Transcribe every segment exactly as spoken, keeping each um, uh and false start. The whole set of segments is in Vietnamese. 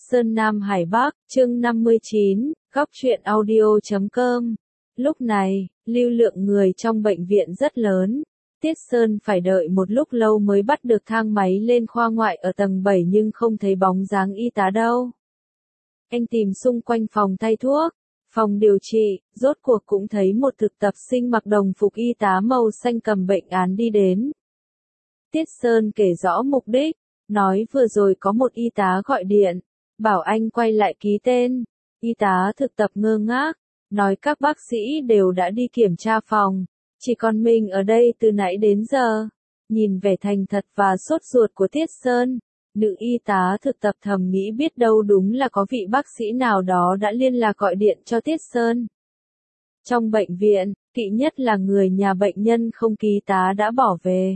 Sơn Nam Hải Bắc, chương năm mươi chín, góc truyện audio chấm com. Lúc này, lưu lượng người trong bệnh viện rất lớn. Tiết Sơn phải đợi một lúc lâu mới bắt được thang máy lên khoa ngoại ở tầng bảy nhưng không thấy bóng dáng y tá đâu. Anh tìm xung quanh phòng thay thuốc, phòng điều trị, rốt cuộc cũng thấy một thực tập sinh mặc đồng phục y tá màu xanh cầm bệnh án đi đến. Tiết Sơn kể rõ mục đích, nói vừa rồi có một y tá gọi điện, bảo anh quay lại ký tên. Y tá thực tập ngơ ngác, nói các bác sĩ đều đã đi kiểm tra phòng, chỉ còn mình ở đây từ nãy đến giờ. Nhìn vẻ thành thật và sốt ruột của Tiết Sơn, nữ y tá thực tập thầm nghĩ biết đâu đúng là có vị bác sĩ nào đó đã liên lạc gọi điện cho Tiết Sơn. Trong bệnh viện, kỵ nhất là người nhà bệnh nhân không ký tá đã bỏ về.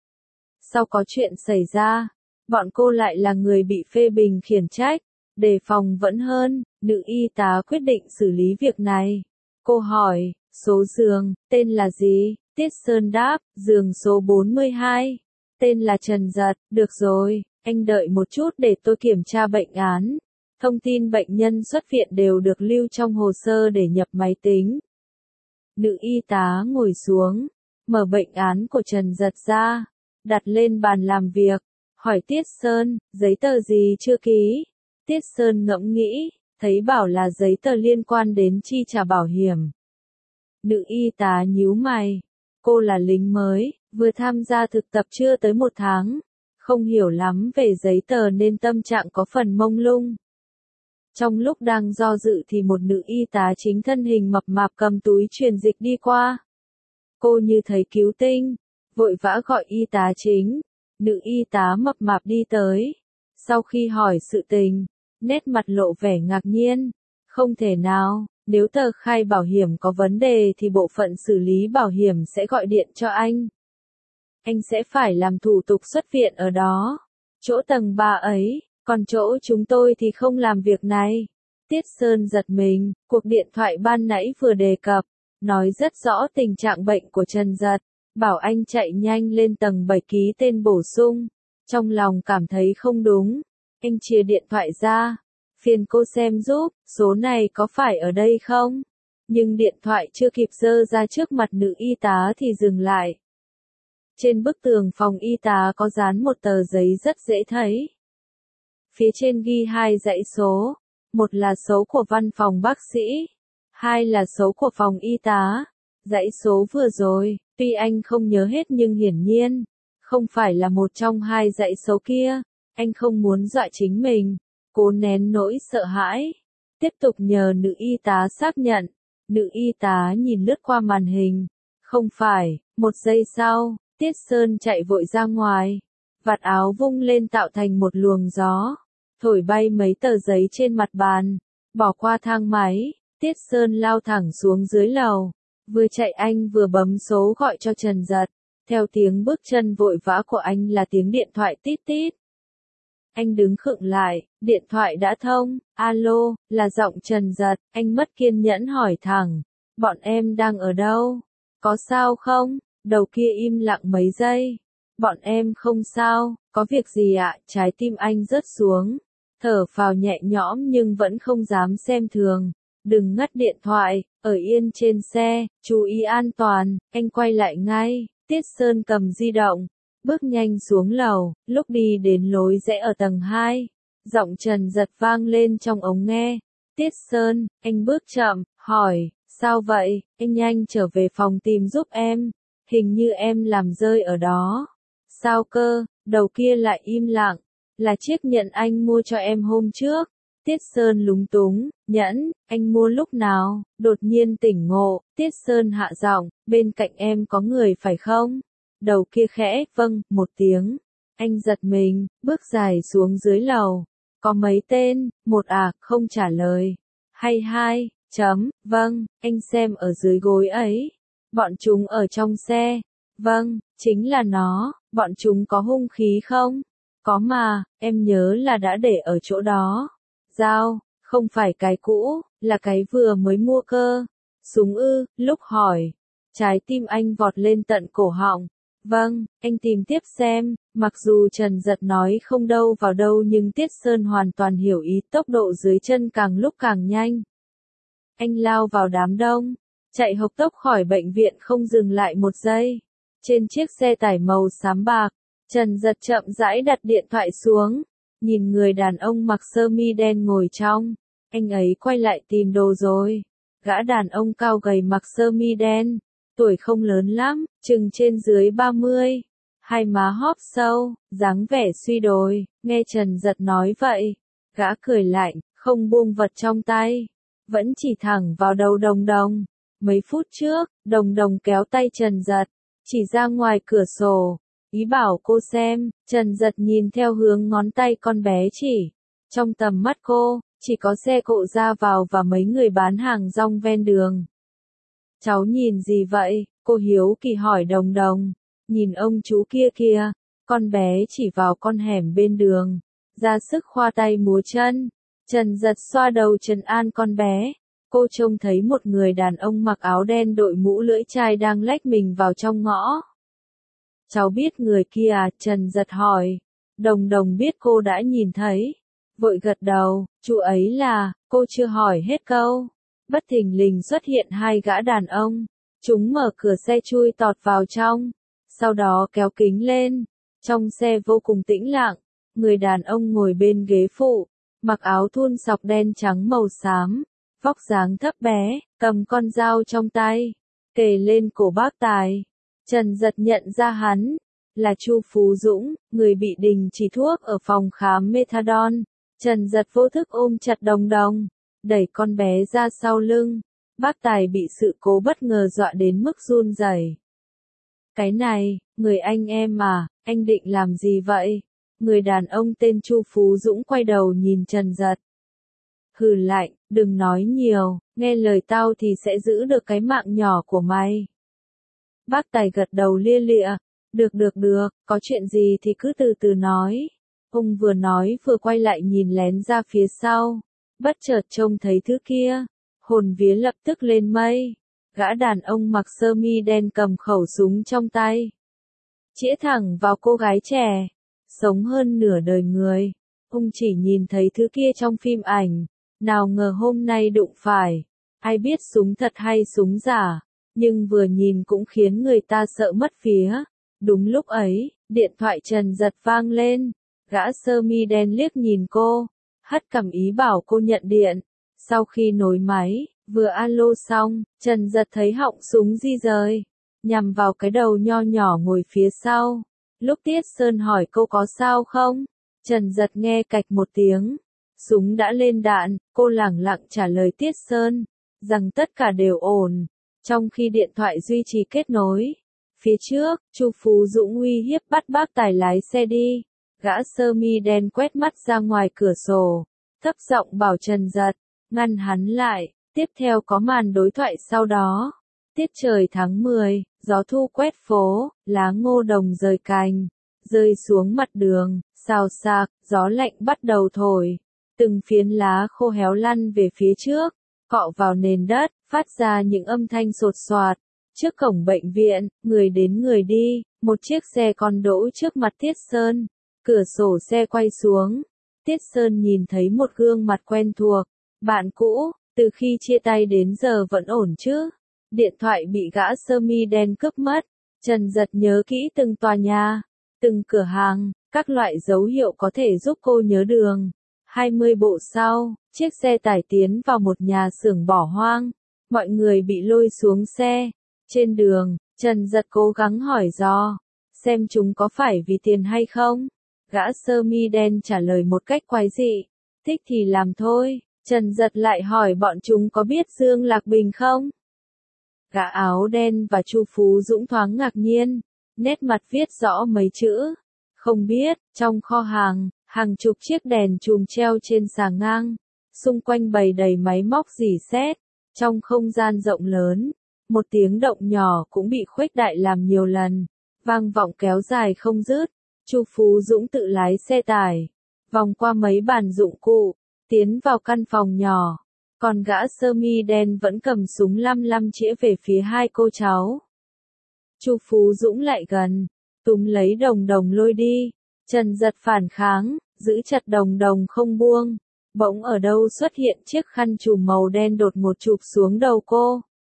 Sau có chuyện xảy ra, bọn cô lại là người bị phê bình khiển trách, đề phòng vẫn hơn, nữ y tá quyết định xử lý việc này. Cô hỏi, số giường, tên là gì? Tiết Sơn đáp, giường số bốn mươi hai. Tên là Trần Giật, được rồi, anh đợi một chút để tôi kiểm tra bệnh án. Thông tin bệnh nhân xuất viện đều được lưu trong hồ sơ để nhập máy tính. Nữ y tá ngồi xuống, mở bệnh án của Trần Giật ra, đặt lên bàn làm việc, hỏi Tiết Sơn, giấy tờ gì chưa ký? Tiết Sơn ngẫm nghĩ, thấy bảo là giấy tờ liên quan đến chi trả bảo hiểm. Nữ y tá nhíu mày, cô là lính mới, vừa tham gia thực tập chưa tới một tháng, không hiểu lắm về giấy tờ nên tâm trạng có phần mông lung. Trong lúc đang do dự thì một nữ y tá chính thân hình mập mạp cầm túi truyền dịch đi qua. Cô như thấy cứu tinh, vội vã gọi y tá chính. Nữ y tá mập mạp đi tới. Sau khi hỏi sự tình, nét mặt lộ vẻ ngạc nhiên. Không thể nào, nếu tờ khai bảo hiểm có vấn đề thì bộ phận xử lý bảo hiểm sẽ gọi điện cho anh. Anh sẽ phải làm thủ tục xuất viện ở đó, chỗ tầng ba ấy, còn chỗ chúng tôi thì không làm việc này. Tiết Sơn giật mình, cuộc điện thoại ban nãy vừa đề cập, nói rất rõ tình trạng bệnh của Trần Giật. Bảo anh chạy nhanh lên tầng bảy ký tên bổ sung. Trong lòng cảm thấy không đúng. Anh chia điện thoại ra. Phiền cô xem giúp, số này có phải ở đây không? Nhưng điện thoại chưa kịp giơ ra trước mặt nữ y tá thì dừng lại. Trên bức tường phòng y tá có dán một tờ giấy rất dễ thấy. Phía trên ghi hai dãy số. Một là số của văn phòng bác sĩ. Hai là số của phòng y tá. Dãy số vừa rồi, tuy anh không nhớ hết nhưng hiển nhiên, không phải là một trong hai dãy số kia. Anh không muốn dọa chính mình, cố nén nỗi sợ hãi. Tiếp tục nhờ nữ y tá xác nhận. Nữ y tá nhìn lướt qua màn hình. Không phải, một giây sau, Tiết Sơn chạy vội ra ngoài. Vạt áo vung lên tạo thành một luồng gió, thổi bay mấy tờ giấy trên mặt bàn. Bỏ qua thang máy, Tiết Sơn lao thẳng xuống dưới lầu. Vừa chạy anh vừa bấm số gọi cho Trần Giật. Theo tiếng bước chân vội vã của anh là tiếng điện thoại tít tít. Anh đứng khựng lại, điện thoại đã thông, alo, là giọng Trần Giật, anh mất kiên nhẫn hỏi thẳng. Bọn em đang ở đâu? Có sao không? Đầu kia im lặng mấy giây. Bọn em không sao, có việc gì ạ? Trái tim anh rớt xuống. Thở phào nhẹ nhõm nhưng vẫn không dám xem thường. Đừng ngắt điện thoại, ở yên trên xe, chú ý an toàn, anh quay lại ngay. Tiết Sơn cầm di động, bước nhanh xuống lầu, lúc đi đến lối rẽ ở tầng hai. Giọng Trần Giật vang lên trong ống nghe. Tiết Sơn, anh bước chậm, hỏi, sao vậy, anh nhanh trở về phòng tìm giúp em. Hình như em làm rơi ở đó. Sao cơ, đầu kia lại im lặng, là chiếc nhẫn anh mua cho em hôm trước. Tiết Sơn lúng túng, nhẫn, anh mua lúc nào? Đột nhiên tỉnh ngộ, Tiết Sơn hạ giọng, bên cạnh em có người phải không? Đầu kia khẽ, vâng, một tiếng. Anh giật mình, bước dài xuống dưới lầu. Có mấy tên, một à, không trả lời. Hay hai, chấm, vâng, anh xem ở dưới gối ấy. Bọn chúng ở trong xe. Vâng, chính là nó, bọn chúng có hung khí không? Có mà, em nhớ là đã để ở chỗ đó. Dao, không phải cái cũ, là cái vừa mới mua cơ. Súng ư, lúc hỏi. Trái tim anh vọt lên tận cổ họng. Vâng, anh tìm tiếp xem, mặc dù Trần Giật nói không đâu vào đâu nhưng Tiết Sơn hoàn toàn hiểu ý, tốc độ dưới chân càng lúc càng nhanh. Anh lao vào đám đông, chạy hộc tốc khỏi bệnh viện không dừng lại một giây. Trên chiếc xe tải màu xám bạc, Trần Giật chậm rãi đặt điện thoại xuống, nhìn người đàn ông mặc sơ mi đen ngồi trong, anh ấy quay lại tìm đồ rồi. Gã đàn ông cao gầy mặc sơ mi đen, tuổi không lớn lắm, chừng trên dưới ba mươi, hai má hóp sâu, dáng vẻ suy đồi, nghe Trần Giật nói vậy, gã cười lạnh, không buông vật trong tay, vẫn chỉ thẳng vào đầu Đồng Đồng. Mấy phút trước, Đồng Đồng kéo tay Trần Giật, chỉ ra ngoài cửa sổ, ý bảo cô xem. Trần Giật nhìn theo hướng ngón tay con bé chỉ, trong tầm mắt cô, chỉ có xe cộ ra vào và mấy người bán hàng rong ven đường. Cháu nhìn gì vậy? Cô hiếu kỳ hỏi Đồng Đồng. Nhìn ông chú kia kìa, con bé chỉ vào con hẻm bên đường, ra sức khoa tay múa chân. Trần Giật xoa đầu trấn an con bé. Cô trông thấy một người đàn ông mặc áo đen đội mũ lưỡi chai đang lách mình vào trong ngõ. Cháu biết người kia à? Trần Giật hỏi. Đồng Đồng biết cô đã nhìn thấy, vội gật đầu. Chú ấy là, cô chưa hỏi hết câu. Bất thình lình xuất hiện hai gã đàn ông. Chúng mở cửa xe chui tọt vào trong, sau đó kéo kính lên. Trong xe vô cùng tĩnh lặng, người đàn ông ngồi bên ghế phụ, mặc áo thun sọc đen trắng màu xám, vóc dáng thấp bé, cầm con dao trong tay, kề lên cổ bác Tài. Trần Giật nhận ra hắn là Chu Phú Dũng, người bị đình chỉ thuốc ở phòng khám methadone. Trần Giật vô thức ôm chặt Đồng Đồng, đẩy con bé ra sau lưng. Bác Tài bị sự cố bất ngờ dọa đến mức run rẩy. Cái này, người anh em à, anh định làm gì vậy? Người đàn ông tên Chu Phú Dũng quay đầu nhìn Trần Giật. Hừ lạnh, đừng nói nhiều, nghe lời tao thì sẽ giữ được cái mạng nhỏ của mày. Bác Tài gật đầu lia lịa. Được được được, có chuyện gì thì cứ từ từ nói. Ông vừa nói vừa quay lại nhìn lén ra phía sau. Bất chợt trông thấy thứ kia, hồn vía lập tức lên mây. Gã đàn ông mặc sơ mi đen cầm khẩu súng trong tay, chĩa thẳng vào cô gái trẻ, sống hơn nửa đời người. Ông chỉ nhìn thấy thứ kia trong phim ảnh, nào ngờ hôm nay đụng phải. Ai biết súng thật hay súng giả, nhưng vừa nhìn cũng khiến người ta sợ mất vía. Đúng lúc ấy, điện thoại Trần Giật vang lên. Gã sơ mi đen liếc nhìn cô, hất cằm ý bảo cô nhận điện. Sau khi nối máy, vừa alo xong, Trần Giật thấy họng súng di rời, nhằm vào cái đầu nho nhỏ ngồi phía sau. Lúc Tiết Sơn hỏi cô có sao không, Trần Giật nghe cạch một tiếng, súng đã lên đạn. Cô lẳng lặng trả lời Tiết Sơn rằng tất cả đều ổn, trong khi điện thoại duy trì kết nối. Phía trước, Chu Phú Dũng uy hiếp bắt bác Tài lái xe đi. Gã sơ mi đen quét mắt ra ngoài cửa sổ, thấp giọng bảo Trần Giật ngăn hắn lại. Tiếp theo có màn đối thoại sau đó. Tiết trời tháng mười, gió thu quét phố, lá ngô đồng rời cành, rơi xuống mặt đường, xào xạc, gió lạnh bắt đầu thổi. Từng phiến lá khô héo lăn về phía trước, cọ vào nền đất, phát ra những âm thanh sột soạt. Trước cổng bệnh viện, người đến người đi, một chiếc xe con đỗ trước mặt Tiết Sơn. Cửa sổ xe quay xuống, Tiết Sơn nhìn thấy một gương mặt quen thuộc, bạn cũ. Từ khi chia tay đến giờ vẫn ổn chứ? Điện thoại bị gã sơ mi đen cướp mất. Trần Giật nhớ kỹ từng tòa nhà, từng cửa hàng, các loại dấu hiệu có thể giúp cô nhớ đường. hai mươi bộ sau, chiếc xe tải tiến vào một nhà xưởng bỏ hoang. Mọi người bị lôi xuống xe. Trên đường, Trần Giật cố gắng hỏi dò, xem chúng có phải vì tiền hay không? Gã sơ mi đen trả lời một cách quái dị, thích thì làm thôi. Trần Giật lại hỏi bọn chúng có biết Dương Lạc Bình không? Gã áo đen và Chu Phú Dũng thoáng ngạc nhiên, nét mặt viết rõ mấy chữ. Không biết. Trong kho hàng, hàng chục chiếc đèn chùm treo trên xà ngang, xung quanh bày đầy máy móc rỉ sét. Trong không gian rộng lớn, một tiếng động nhỏ cũng bị khuếch đại làm nhiều lần, vang vọng kéo dài không dứt. Chu Phú Dũng tự lái xe tải, vòng qua mấy bàn dụng cụ, tiến vào căn phòng nhỏ, còn gã sơ mi đen vẫn cầm súng lăm lăm chĩa về phía hai cô cháu. Chu Phú Dũng lại gần, túm lấy Đồng Đồng lôi đi. Trần Giật phản kháng, giữ chặt Đồng Đồng không buông. Bỗng ở đâu xuất hiện chiếc khăn trùm màu đen đột ngột chụp xuống đầu cô.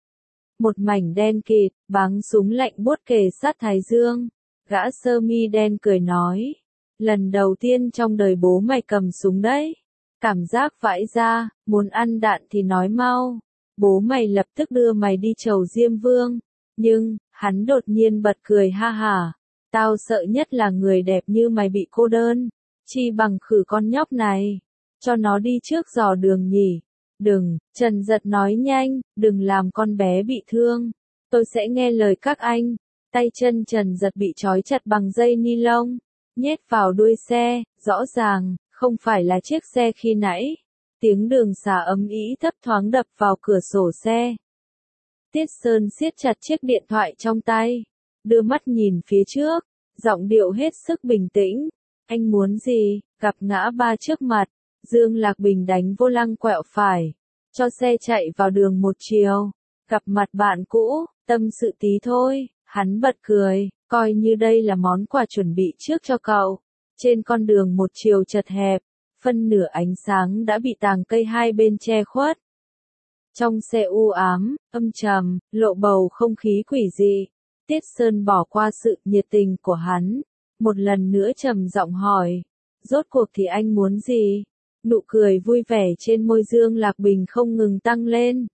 Một mảnh đen kịt, báng súng lạnh buốt kề sát thái dương. Gã sơ mi đen cười nói, lần đầu tiên trong đời bố mày cầm súng đấy. Cảm giác vãi ra, muốn ăn đạn thì nói mau. Bố mày lập tức đưa mày đi chầu Diêm Vương. Nhưng, hắn đột nhiên bật cười ha hả. Tao sợ nhất là người đẹp như mày bị cô đơn. Chi bằng khử con nhóc này. Cho nó đi trước dò đường nhỉ. Đừng, Trần Giật nói nhanh, đừng làm con bé bị thương. Tôi sẽ nghe lời các anh. Tay chân Trần Giật bị trói chặt bằng dây ni lông. Nhét vào đuôi xe, rõ ràng, không phải là chiếc xe khi nãy. Tiếng đường xà ấm ĩ thấp thoáng đập vào cửa sổ xe. Tiết Sơn siết chặt chiếc điện thoại trong tay. Đưa mắt nhìn phía trước, giọng điệu hết sức bình tĩnh. Anh muốn gì? Gặp ngã ba trước mặt. Dương Lạc Bình đánh vô lăng quẹo phải. Cho xe chạy vào đường một chiều. Gặp mặt bạn cũ, tâm sự tí thôi. Hắn bật cười, coi như đây là món quà chuẩn bị trước cho cậu. Trên con đường một chiều chật hẹp, phân nửa ánh sáng đã bị tàng cây hai bên che khuất. Trong xe u ám, âm trầm, lộ bầu không khí quỷ dị. Tiết Sơn bỏ qua sự nhiệt tình của hắn, một lần nữa trầm giọng hỏi, rốt cuộc thì anh muốn gì? Nụ cười vui vẻ trên môi Dương Lạc Bình không ngừng tăng lên.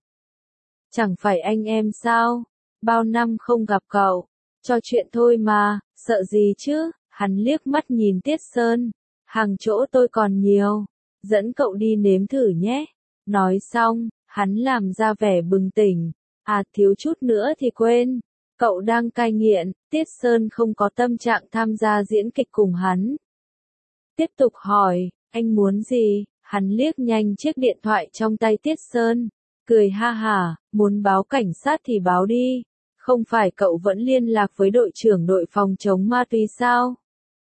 Chẳng phải anh em sao? Bao năm không gặp cậu, cho chuyện thôi mà, sợ gì chứ? Hắn liếc mắt nhìn Tiết Sơn, hàng chỗ tôi còn nhiều, dẫn cậu đi nếm thử nhé. Nói xong, hắn làm ra vẻ bừng tỉnh, à thiếu chút nữa thì quên, cậu đang cai nghiện. Tiết Sơn không có tâm trạng tham gia diễn kịch cùng hắn. Tiếp tục hỏi, anh muốn gì? Hắn liếc nhanh chiếc điện thoại trong tay Tiết Sơn, cười ha hả, muốn báo cảnh sát thì báo đi. Không phải cậu vẫn liên lạc với đội trưởng đội phòng chống ma túy sao?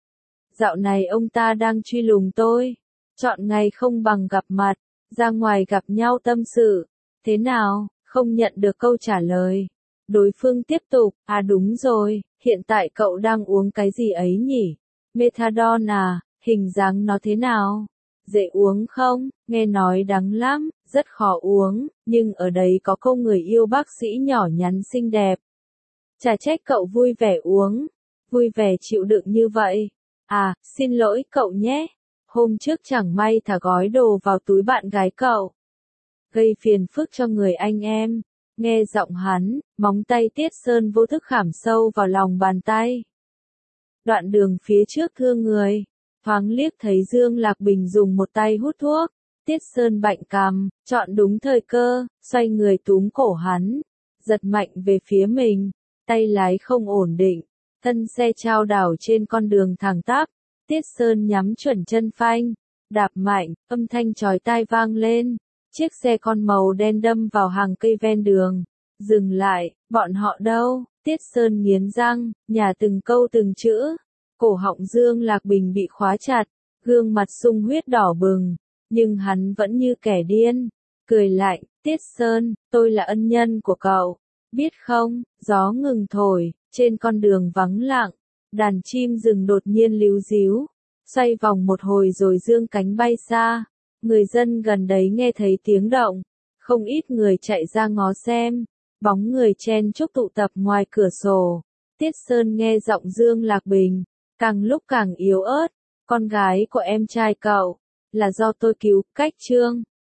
Dạo này ông ta đang truy lùng tôi. Chọn ngày không bằng gặp mặt, ra ngoài gặp nhau tâm sự. Thế nào? Không nhận được câu trả lời. Đối phương tiếp tục, à đúng rồi, hiện tại cậu đang uống cái gì ấy nhỉ? Methadone à, hình dáng nó thế nào? Dễ uống không? Nghe nói đắng lắm, rất khó uống, nhưng ở đây có cô người yêu bác sĩ nhỏ nhắn xinh đẹp. Chả trách cậu vui vẻ uống, vui vẻ chịu đựng như vậy. À, xin lỗi cậu nhé, hôm trước chẳng may thả gói đồ vào túi bạn gái cậu. Gây phiền phức cho người anh em. Nghe giọng hắn, móng tay Tiết Sơn vô thức khảm sâu vào lòng bàn tay. Đoạn đường phía trước thương người, thoáng liếc thấy Dương Lạc Bình dùng một tay hút thuốc. Tiết Sơn bạnh cằm, chọn đúng thời cơ, xoay người túm cổ hắn, giật mạnh về phía mình. Tay lái không ổn định, thân xe chao đảo trên con đường thẳng tắp. Tiết Sơn nhắm chuẩn chân phanh, đạp mạnh, âm thanh chói tai vang lên. Chiếc xe con màu đen đâm vào hàng cây ven đường. Dừng lại, bọn họ đâu? Tiết Sơn nghiến răng, nhả từng câu từng chữ. Cổ họng Dương Lạc Bình bị khóa chặt, gương mặt sung huyết đỏ bừng, nhưng hắn vẫn như kẻ điên, cười lạnh. Tiết Sơn, tôi là ân nhân của cậu, biết không? Gió ngừng thổi, trên con đường vắng lặng, đàn chim rừng đột nhiên líu ríu, xoay vòng một hồi rồi dương cánh bay xa. Người dân gần đấy nghe thấy tiếng động, không ít người chạy ra ngó xem, bóng người chen chúc tụ tập ngoài cửa sổ. Tiết Sơn nghe giọng Dương Lạc Bình, càng lúc càng yếu ớt, con gái của em trai cậu, là do tôi cứu, cách Trương.